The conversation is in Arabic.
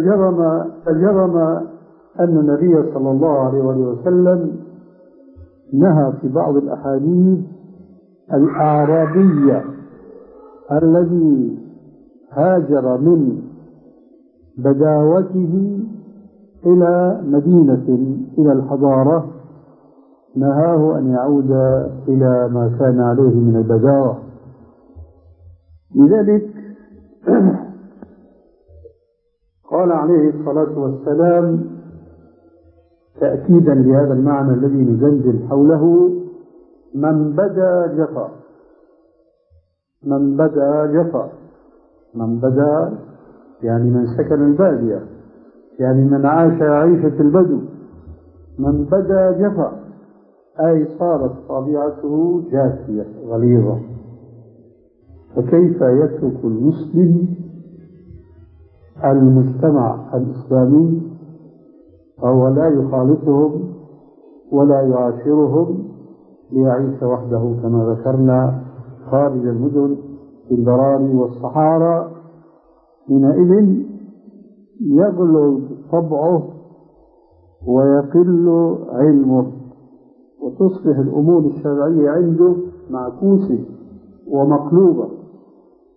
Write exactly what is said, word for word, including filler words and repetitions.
جرم جرم أن النبي صلى الله عليه وسلم نهى في بعض الأحاديث الأعرابي الذي هاجر من بداوته إلى مدينة إلى الحضارة، نهاه أن يعود إلى ما كان عليه من البداوة. لذلك قال عليه الصلاة والسلام تأكيدا لهذا المعنى الذي نزلزل حوله: من بدا جفا. من بدا جفا، من بدا يعني من سكن البادية، يعني من عاش عيشة البدو. من بدا جفا أي صارت طبيعته جافية غليظة. فكيف يترك المسلم المجتمع الإسلامي وهو لا يخالطهم ولا يعاشرهم ليعيش وحده كما ذكرنا خارج المدن في البراري والصحارى؟ حينئذ يغلو طبعه ويقل علمه، وتصبح الأمور الشرعية عنده معكوسة ومقلوبة.